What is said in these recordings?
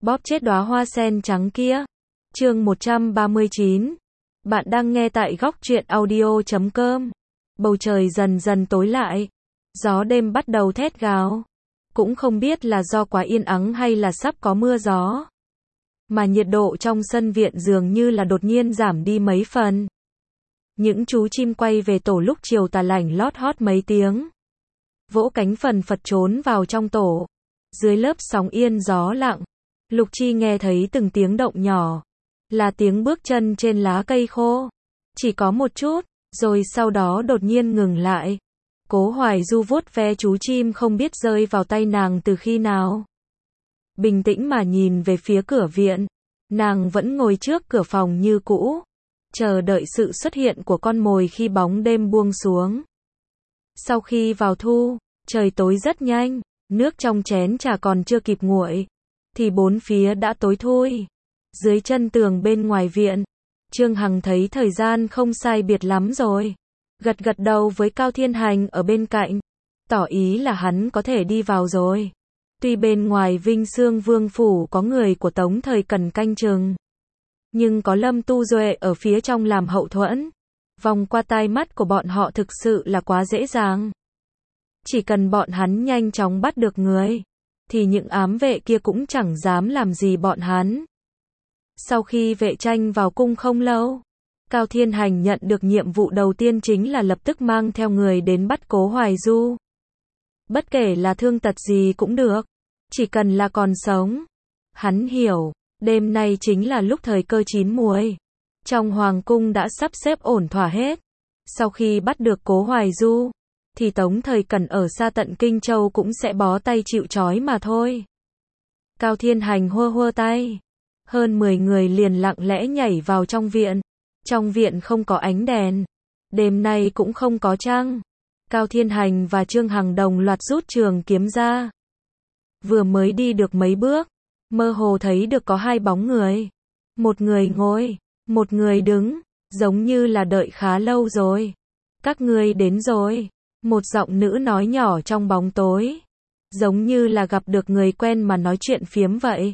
bóp chết đóa hoa sen trắng kia. Chương 139. Bạn đang nghe tại góc truyện audio.com. Bầu trời dần dần tối lại. Gió đêm bắt đầu thét gào. Cũng không biết là do quá yên ắng hay là sắp có mưa gió. Mà nhiệt độ trong sân viện dường như là đột nhiên giảm đi mấy phần. Những chú chim quay về tổ lúc chiều tà lảnh lót hót mấy tiếng. Vỗ cánh phần phật trốn vào trong tổ. Dưới lớp sóng yên gió lặng, Lục Chi nghe thấy từng tiếng động nhỏ. Là tiếng bước chân trên lá cây khô. Chỉ có một chút, rồi sau đó đột nhiên ngừng lại. Cố Hoài Du vuốt ve chú chim không biết rơi vào tay nàng từ khi nào. Bình tĩnh mà nhìn về phía cửa viện. Nàng vẫn ngồi trước cửa phòng như cũ, chờ đợi sự xuất hiện của con mồi khi bóng đêm buông xuống. Sau khi vào thu, trời tối rất nhanh, nước trong chén trà còn chưa kịp nguội, thì bốn phía đã tối thui. Dưới chân tường bên ngoài viện, Trương Hằng thấy thời gian không sai biệt lắm rồi. Gật gật đầu với Cao Thiên Hành ở bên cạnh, tỏ ý là hắn có thể đi vào rồi. Tuy bên ngoài Vinh Xương Vương Phủ có người của Tống Thời Cần canh chừng, nhưng có Lâm Tu Duệ ở phía trong làm hậu thuẫn. Vòng qua tai mắt của bọn họ thực sự là quá dễ dàng. Chỉ cần bọn hắn nhanh chóng bắt được người, thì những ám vệ kia cũng chẳng dám làm gì bọn hắn. Sau khi vệ tranh vào cung không lâu, Cao Thiên Hành nhận được nhiệm vụ đầu tiên chính là lập tức mang theo người đến bắt Cố Hoài Du. Bất kể là thương tật gì cũng được, chỉ cần là còn sống. Hắn hiểu, đêm nay chính là lúc thời cơ chín muồi. Trong hoàng cung đã sắp xếp ổn thỏa hết. Sau khi bắt được Cố Hoài Du, thì Tống Thời Cần ở xa tận Kinh Châu cũng sẽ bó tay chịu trói mà thôi. Cao Thiên Hành hô hô tay. Hơn 10 người liền lặng lẽ nhảy vào trong viện. Trong viện không có ánh đèn. Đêm nay cũng không có trăng. Cao Thiên Hành và Trương Hằng đồng loạt rút trường kiếm ra. Vừa mới đi được mấy bước, mơ hồ thấy được có hai bóng người. Một người ngồi, một người đứng, giống như là đợi khá lâu rồi. Các ngươi đến rồi. Một giọng nữ nói nhỏ trong bóng tối. Giống như là gặp được người quen mà nói chuyện phiếm vậy.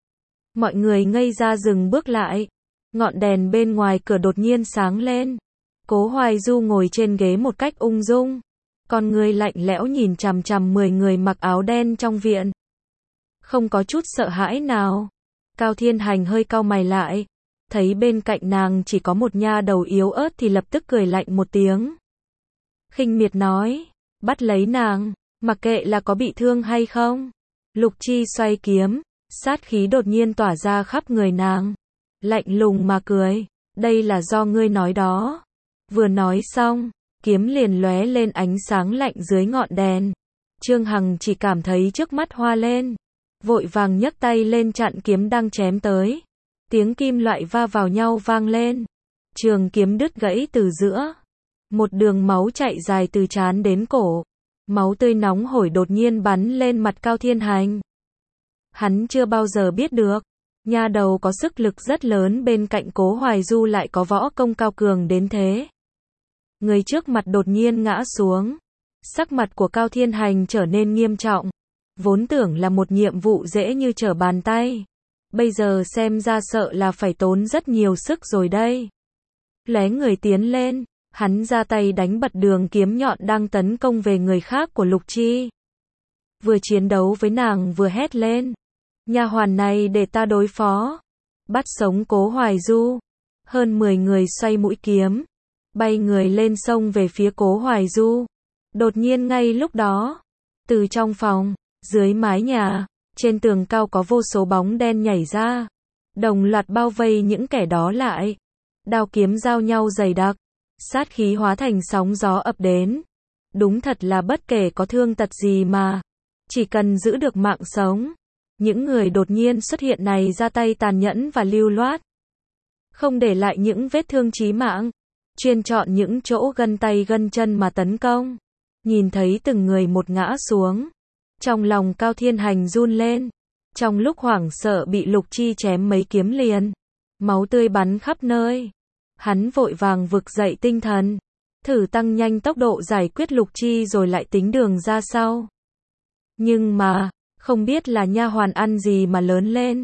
Mọi người ngây ra dừng bước lại. Ngọn đèn bên ngoài cửa đột nhiên sáng lên. Cố Hoài Du ngồi trên ghế một cách ung dung. Con người lạnh lẽo nhìn chằm chằm 10 người mặc áo đen trong viện. Không có chút sợ hãi nào. Cao Thiên Hành hơi cau mày lại. Thấy bên cạnh nàng chỉ có một nha đầu yếu ớt thì lập tức cười lạnh một tiếng. Khinh miệt nói, bắt lấy nàng, mặc kệ là có bị thương hay không. Lục Chi xoay kiếm, sát khí đột nhiên tỏa ra khắp người nàng. Lạnh lùng mà cười, đây là do ngươi nói đó. Vừa nói xong, kiếm liền lóe lên ánh sáng lạnh dưới ngọn đèn. Trương Hằng chỉ cảm thấy trước mắt hoa lên, vội vàng nhấc tay lên chặn kiếm đang chém tới. Tiếng kim loại va vào nhau vang lên. Trường kiếm đứt gãy từ giữa. Một đường máu chạy dài từ trán đến cổ. Máu tươi nóng hổi đột nhiên bắn lên mặt Cao Thiên Hành. Hắn chưa bao giờ biết được, nha đầu có sức lực rất lớn bên cạnh Cố Hoài Du lại có võ công cao cường đến thế. Người trước mặt đột nhiên ngã xuống. Sắc mặt của Cao Thiên Hành trở nên nghiêm trọng. Vốn tưởng là một nhiệm vụ dễ như trở bàn tay. Bây giờ xem ra sợ là phải tốn rất nhiều sức rồi đây. Lóe người tiến lên, hắn ra tay đánh bật đường kiếm nhọn đang tấn công về người khác của Lục Chi. Vừa chiến đấu với nàng vừa hét lên. Nha hoàn này để ta đối phó. Bắt sống Cố Hoài Du. Hơn 10 người xoay mũi kiếm. Bay người lên sông về phía Cố Hoài Du. Đột nhiên ngay lúc đó, từ trong phòng, dưới mái nhà, trên tường cao có vô số bóng đen nhảy ra. Đồng loạt bao vây những kẻ đó lại. Đao kiếm giao nhau dày đặc. Sát khí hóa thành sóng gió ập đến. Đúng thật là bất kể có thương tật gì mà, chỉ cần giữ được mạng sống. Những người đột nhiên xuất hiện này ra tay tàn nhẫn và lưu loát. Không để lại những vết thương chí mạng. Chuyên chọn những chỗ gân tay gân chân mà tấn công. Nhìn thấy từng người một ngã xuống. Trong lòng Cao Thiên Hành run lên. Trong lúc hoảng sợ bị Lục Chi chém mấy kiếm liền. Máu tươi bắn khắp nơi. Hắn vội vàng vực dậy tinh thần. Thử tăng nhanh tốc độ giải quyết Lục Chi rồi lại tính đường ra sau. Nhưng mà, không biết là nha hoàn ăn gì mà lớn lên.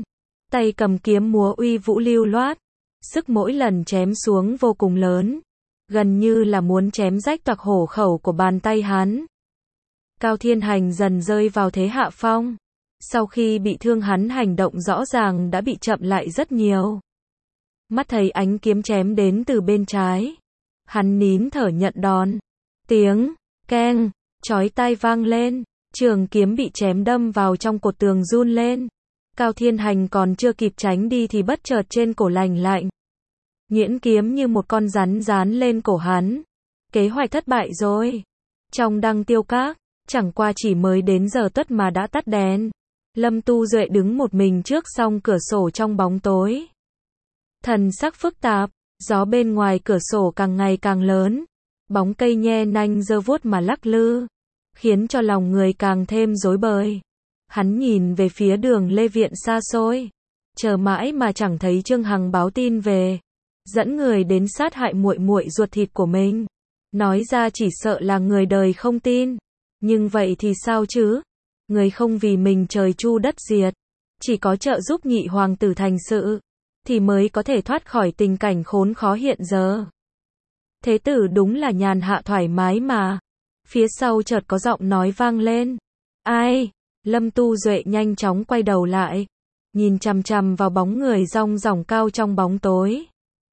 tay cầm kiếm múa uy vũ lưu loát, sức mỗi lần chém xuống vô cùng lớn, gần như là muốn chém rách toạc hổ khẩu của bàn tay hắn. Cao Thiên Hành dần rơi vào thế hạ phong. Sau khi bị thương hắn hành động rõ ràng đã bị chậm lại rất nhiều. Mắt thấy ánh kiếm chém đến từ bên trái. Hắn nín thở nhận đòn. Tiếng, keng, chói tai vang lên. Trường kiếm bị chém đâm vào trong cột tường run lên. Cao Thiên Hành còn chưa kịp tránh đi thì bất chợt trên cổ lành lạnh. Nhuyễn kiếm như một con rắn dán lên cổ hắn. Kế hoạch thất bại rồi. Trong Đăng Tiêu Các, chẳng qua chỉ mới đến giờ tuất mà đã tắt đèn. Lâm Tu Duệ đứng một mình trước song cửa sổ trong bóng tối. Thần sắc phức tạp, gió bên ngoài cửa sổ càng ngày càng lớn. Bóng cây nhe nanh giơ vuốt mà lắc lư, khiến cho lòng người càng thêm rối bời. Hắn nhìn về phía đường Lê Viện xa xôi, chờ mãi mà chẳng thấy Trương Hằng báo tin về, dẫn người đến sát hại muội muội ruột thịt của mình. Nói ra chỉ sợ là người đời không tin, nhưng vậy thì sao chứ? Người không vì mình trời chu đất diệt, chỉ có trợ giúp nhị hoàng tử thành sự, thì mới có thể thoát khỏi tình cảnh khốn khó hiện giờ. Thế tử đúng là nhàn hạ thoải mái mà. Phía sau chợt có giọng nói vang lên. Ai? Lâm Tu Duệ nhanh chóng quay đầu lại, nhìn chằm chằm vào bóng người rong ròng cao trong bóng tối.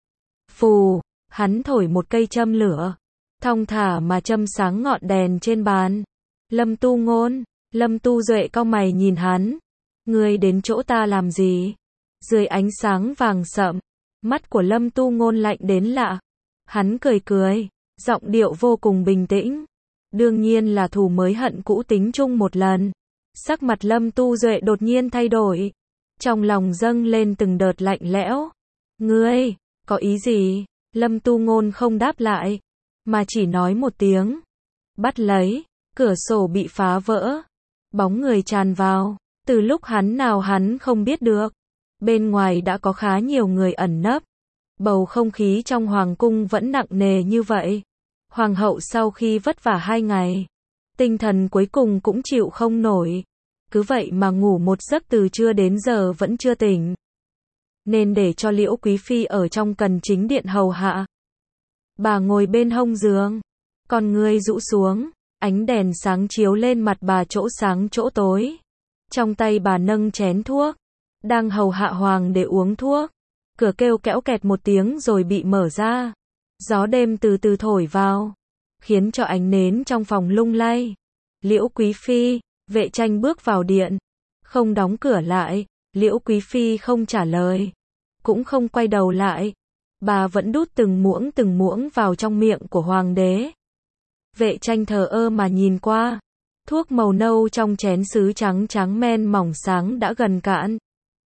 Phù, hắn thổi một cây châm lửa, thong thả mà châm sáng ngọn đèn trên bàn. Lâm Tu Ngôn, Lâm Tu Duệ cau mày nhìn hắn. Ngươi đến chỗ ta làm gì? Dưới ánh sáng vàng sậm, mắt của Lâm Tu Ngôn lạnh đến lạ. Hắn cười cười, giọng điệu vô cùng bình tĩnh. Đương nhiên là thù mới hận cũ tính chung một lần. Sắc mặt Lâm Tu Duệ đột nhiên thay đổi. Trong lòng dâng lên từng đợt lạnh lẽo. Ngươi, có ý gì? Lâm Tu Ngôn không đáp lại, mà chỉ nói một tiếng. Bắt lấy, cửa sổ bị phá vỡ. Bóng người tràn vào. Từ lúc hắn không biết được. Bên ngoài đã có khá nhiều người ẩn nấp. Bầu không khí trong hoàng cung vẫn nặng nề như vậy. Hoàng hậu sau khi vất vả 2 ngày, tinh thần cuối cùng cũng chịu không nổi. Cứ vậy mà ngủ một giấc từ trưa đến giờ vẫn chưa tỉnh. Nên để cho Liễu Quý Phi ở trong Cần Chính Điện hầu hạ. Bà ngồi bên hông giường, con người rũ xuống, ánh đèn sáng chiếu lên mặt bà chỗ sáng chỗ tối. Trong tay bà nâng chén thuốc, đang hầu hạ hoàng để uống thuốc. Cửa kêu kẽo kẹt một tiếng rồi bị mở ra. Gió đêm từ từ thổi vào, khiến cho ánh nến trong phòng lung lay. Liễu Quý Phi, Vệ Tranh bước vào điện, không đóng cửa lại. Liễu Quý Phi không trả lời, cũng không quay đầu lại. Bà vẫn đút từng muỗng vào trong miệng của hoàng đế. Vệ Tranh thờ ơ mà nhìn qua. Thuốc màu nâu trong chén sứ trắng trắng men mỏng sáng đã gần cạn.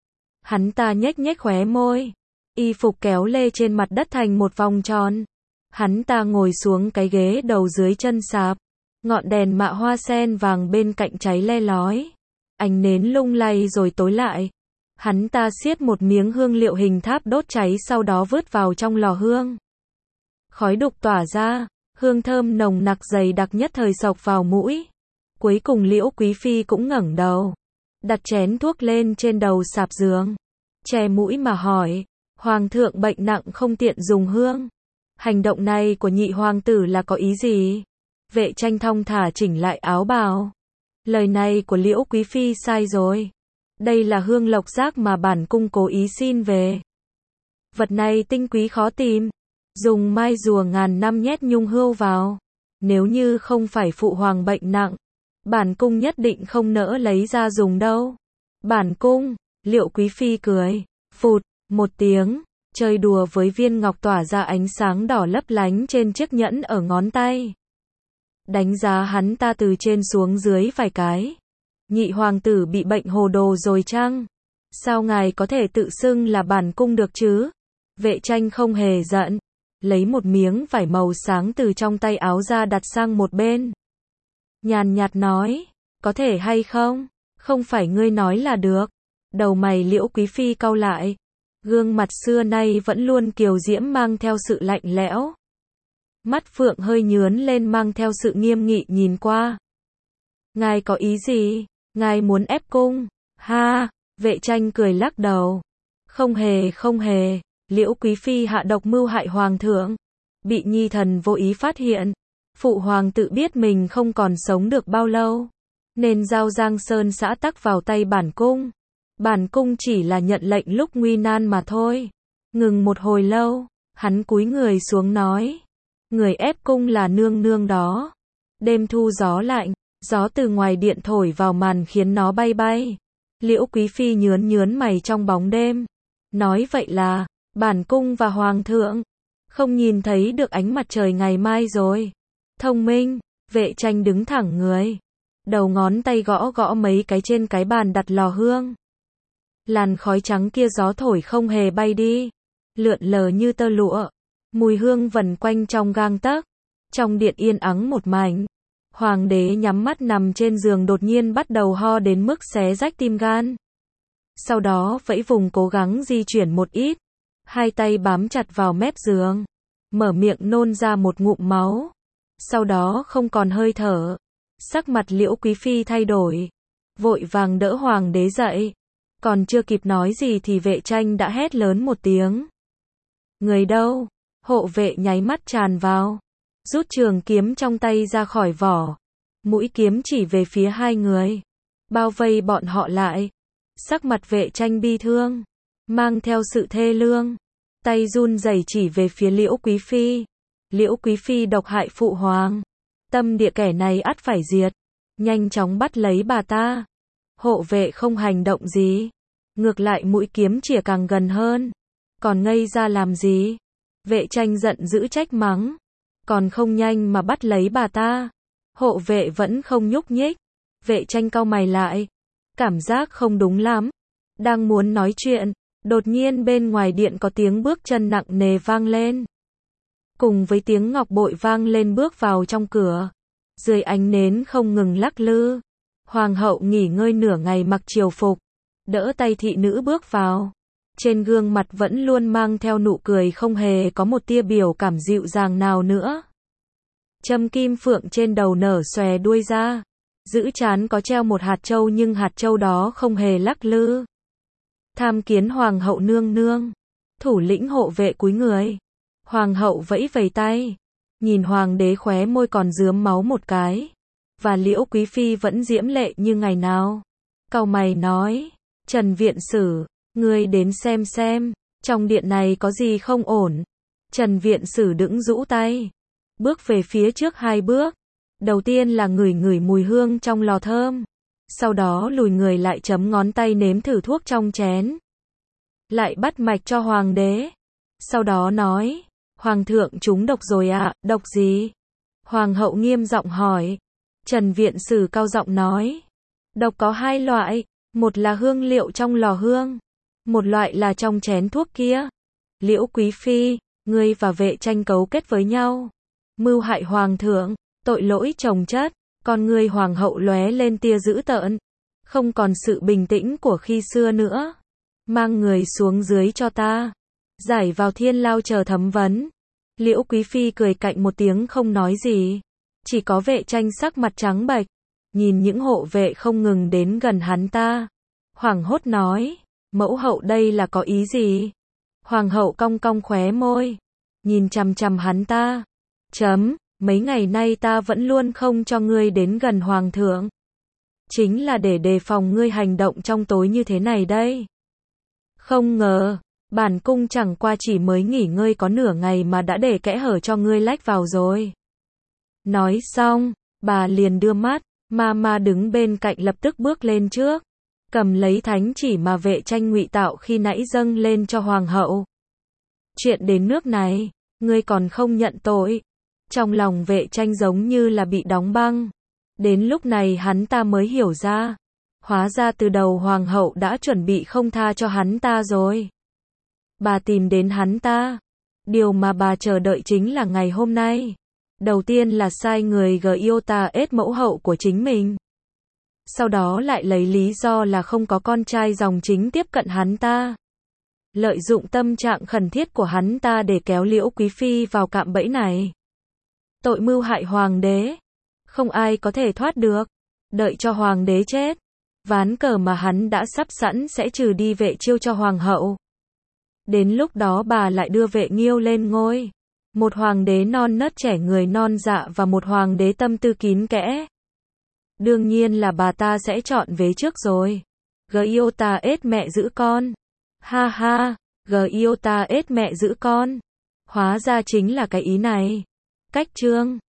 Hắn ta nhếch nhếch khóe môi. Y phục kéo lê trên mặt đất thành một vòng tròn. Hắn ta ngồi xuống cái ghế đầu dưới chân sạp. Ngọn đèn mạ hoa sen vàng bên cạnh cháy le lói. Ánh nến lung lay rồi tối lại. Hắn ta siết một miếng hương liệu hình tháp đốt cháy, sau đó vứt vào trong lò hương. Khói đục tỏa ra, hương thơm nồng nặc dày đặc nhất thời xộc vào mũi. Cuối cùng Liễu Quý Phi cũng ngẩng đầu, đặt chén thuốc lên trên đầu sạp giường, che mũi mà hỏi. Hoàng thượng bệnh nặng không tiện dùng hương. Hành động này của nhị hoàng tử là có ý gì? Vệ Tranh thong thả chỉnh lại áo bào. Lời này của Liễu Quý Phi sai rồi. Đây là hương lộc giác mà bản cung cố ý xin về. Vật này tinh quý khó tìm. Dùng mai rùa ngàn năm nhét nhung hươu vào. Nếu như không phải phụ hoàng bệnh nặng, bản cung nhất định không nỡ lấy ra dùng đâu. Bản cung, Liễu Quý Phi cười. Phụt. Một tiếng, chơi đùa với viên ngọc tỏa ra ánh sáng đỏ lấp lánh trên chiếc nhẫn ở ngón tay. Đánh giá hắn ta từ trên xuống dưới vài cái. Nhị hoàng tử bị bệnh hồ đồ rồi chăng? Sao ngài có thể tự xưng là bản cung được chứ? Vệ Tranh không hề giận, lấy một miếng vải màu sáng từ trong tay áo ra đặt sang một bên. Nhàn nhạt nói, có thể hay không? Không phải ngươi nói là được. Đầu mày Liễu Quý Phi cau lại. Gương mặt xưa nay vẫn luôn kiều diễm mang theo sự lạnh lẽo. Mắt phượng hơi nhướn lên mang theo sự nghiêm nghị nhìn qua. Ngài có ý gì? Ngài muốn ép cung? Ha, Vệ Tranh cười lắc đầu. Không hề, Liễu Quý Phi hạ độc mưu hại hoàng thượng, bị nhi thần vô ý phát hiện. Phụ hoàng tự biết mình không còn sống được bao lâu, nên giao Giang Sơn xã tắc vào tay bản cung. Bản cung chỉ là nhận lệnh lúc nguy nan mà thôi. Ngừng một hồi lâu, hắn cúi người xuống nói, người ép cung là nương nương đó. Đêm thu gió lạnh, gió từ ngoài điện thổi vào màn khiến nó bay bay. Liễu Quý Phi nhớn mày trong bóng đêm, nói vậy là, bản cung và hoàng thượng không nhìn thấy được ánh mặt trời ngày mai rồi. Thông minh, Vệ Tranh đứng thẳng người, đầu ngón tay gõ gõ mấy cái trên cái bàn đặt lò hương. Làn khói trắng kia gió thổi không hề bay đi, lượn lờ như tơ lụa, mùi hương vần quanh trong gang tấc. Trong điện yên ắng một mảnh, hoàng đế nhắm mắt nằm trên giường đột nhiên bắt đầu ho đến mức xé rách tim gan. Sau đó vẫy vùng cố gắng di chuyển một ít, hai tay bám chặt vào mép giường, mở miệng nôn ra một ngụm máu. Sau đó không còn hơi thở, sắc mặt Liễu Quý Phi thay đổi, vội vàng đỡ hoàng đế dậy. Còn chưa kịp nói gì thì Vệ Tranh đã hét lớn một tiếng. Người đâu? Hộ vệ nháy mắt tràn vào, rút trường kiếm trong tay ra khỏi vỏ, mũi kiếm chỉ về phía hai người, bao vây bọn họ lại. Sắc mặt Vệ Tranh bi thương, mang theo sự thê lương, tay run rẩy chỉ về phía Liễu Quý Phi. Liễu Quý Phi độc hại phụ hoàng, tâm địa kẻ này ắt phải diệt, nhanh chóng bắt lấy bà ta. Hộ vệ không hành động gì, ngược lại mũi kiếm chĩa càng gần hơn. Còn ngây ra làm gì? Vệ Tranh giận dữ trách mắng, còn không nhanh mà bắt lấy bà ta. Hộ vệ vẫn không nhúc nhích. Vệ Tranh cau mày lại, cảm giác không đúng lắm. Đang muốn nói chuyện, đột nhiên bên ngoài điện có tiếng bước chân nặng nề vang lên. Cùng với tiếng ngọc bội vang lên bước vào trong cửa. Dưới ánh nến không ngừng lắc lư. Hoàng hậu nghỉ ngơi nửa ngày mặc triều phục, đỡ tay thị nữ bước vào. Trên gương mặt vẫn luôn mang theo nụ cười, không hề có một tia biểu cảm dịu dàng nào nữa. Châm kim phượng trên đầu nở xòe đuôi ra, giữ trán có treo một hạt châu nhưng hạt châu đó không hề lắc lư. Tham kiến hoàng hậu nương nương. Thủ lĩnh hộ vệ cúi người. Hoàng hậu vẫy vẫy tay, nhìn hoàng đế khóe môi còn rướm máu một cái, và Liễu Quý Phi vẫn diễm lệ như ngày nào. Cau mày nói, Trần viện sử, ngươi đến xem, trong điện này có gì không ổn. Trần viện sử đứng rũ tay, bước về phía trước hai bước. Đầu tiên là ngửi mùi hương trong lò thơm, sau đó lùi người lại chấm ngón tay nếm thử thuốc trong chén. Lại bắt mạch cho hoàng đế. Sau đó nói, hoàng thượng trúng độc rồi ạ. Độc gì? Hoàng hậu nghiêm giọng hỏi. Trần viện sử cao giọng nói, độc có hai loại, một là hương liệu trong lò hương, một loại là trong chén thuốc kia. Liễu Quý Phi, ngươi và Vệ Tranh cấu kết với nhau, mưu hại hoàng thượng, tội lỗi chồng chất. Con ngươi hoàng hậu lóe lên tia dữ tợn, không còn sự bình tĩnh của khi xưa nữa. Mang người xuống dưới cho ta, giải vào thiên lao chờ thẩm vấn. Liễu Quý Phi cười cạnh một tiếng không nói gì. Chỉ có Vệ Tranh sắc mặt trắng bệch, nhìn những hộ vệ không ngừng đến gần hắn ta. Hoảng hốt nói, mẫu hậu đây là có ý gì? Hoàng hậu cong cong khóe môi, nhìn chằm chằm hắn ta. Mấy ngày nay ta vẫn luôn không cho ngươi đến gần hoàng thượng, chính là để đề phòng ngươi hành động trong tối như thế này đây. Không ngờ, bản cung chẳng qua chỉ mới nghỉ ngơi có nửa ngày mà đã để kẽ hở cho ngươi lách vào rồi. Nói xong, bà liền đưa mắt, ma đứng bên cạnh lập tức bước lên trước, cầm lấy thánh chỉ mà Vệ Tranh ngụy tạo khi nãy dâng lên cho hoàng hậu. Chuyện đến nước này, ngươi còn không nhận tội. Trong lòng Vệ Tranh giống như là bị đóng băng. Đến lúc này hắn ta mới hiểu ra, hóa ra từ đầu hoàng hậu đã chuẩn bị không tha cho hắn ta rồi. Bà tìm đến hắn ta, điều mà bà chờ đợi chính là ngày hôm nay. Đầu tiên là sai người Giota ết mẫu hậu của chính mình. Sau đó lại lấy lý do là không có con trai dòng chính tiếp cận hắn ta. Lợi dụng tâm trạng khẩn thiết của hắn ta để kéo Liễu Quý Phi vào cạm bẫy này. Tội mưu hại hoàng đế, không ai có thể thoát được. Đợi cho hoàng đế chết, ván cờ mà hắn đã sắp sẵn sẽ trừ đi Vệ Chiêu cho hoàng hậu. Đến lúc đó bà lại đưa Vệ Nghiêu lên ngôi. Một hoàng đế non nớt trẻ người non dạ và một hoàng đế tâm tư kín kẽ. Đương nhiên là bà ta sẽ chọn vế trước rồi. Giota ết mẹ giữ con. Ha ha, Giota ết mẹ giữ con. Hóa ra chính là cái ý này. Cách chương